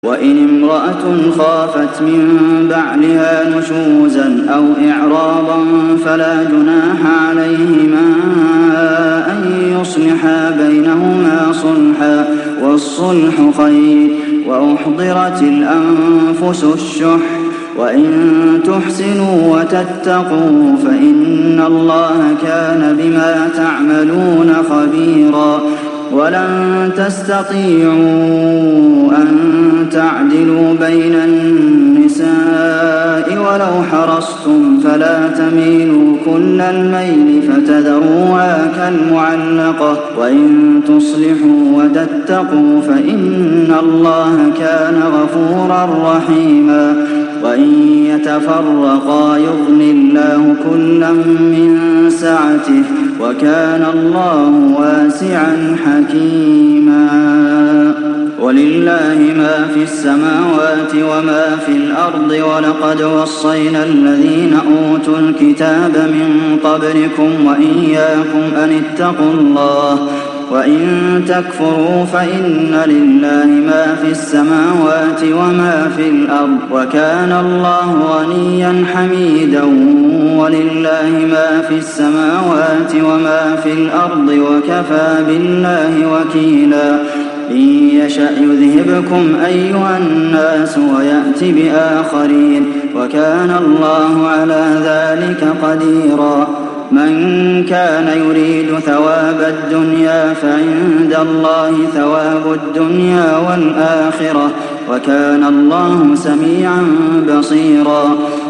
وإن امرأة خافت من بعلها نشوزا أو إعراضا فلا جناح عليهما أن يصلحا بينهما صلحا والصلح خير وأحضرت الأنفس الشح وإن تحسنوا وتتقوا فإن الله كان بما تعملون خبيرا ولن تستطيعوا أن تعدلوا بين النساء ولو حرصتم فلا تميلوا كل الميل فتذروها كالمعلقة وإن تصلحوا وتتقوا فإن الله كان غفورا رحيما وإن يتفرقا يغن الله كلا من سعته وكان الله واسعا حكيما ولله ما في السماوات وما في الأرض ولقد وصينا الذين أوتوا الكتاب من قبلكم وإياكم أن اتقوا الله وإن تكفروا فإن لله ما في السماوات وما في الأرض وكان الله غنيا حميدا ولله ما في السماوات وما في الأرض وكفى بالله وكيلا إن يشأ يذهبكم أيها الناس ويأت بآخرين وكان الله على ذلك قديرا من كان يريد ثواب الدنيا فعند الله ثواب الدنيا والآخرة وكان الله سميعا بصيرا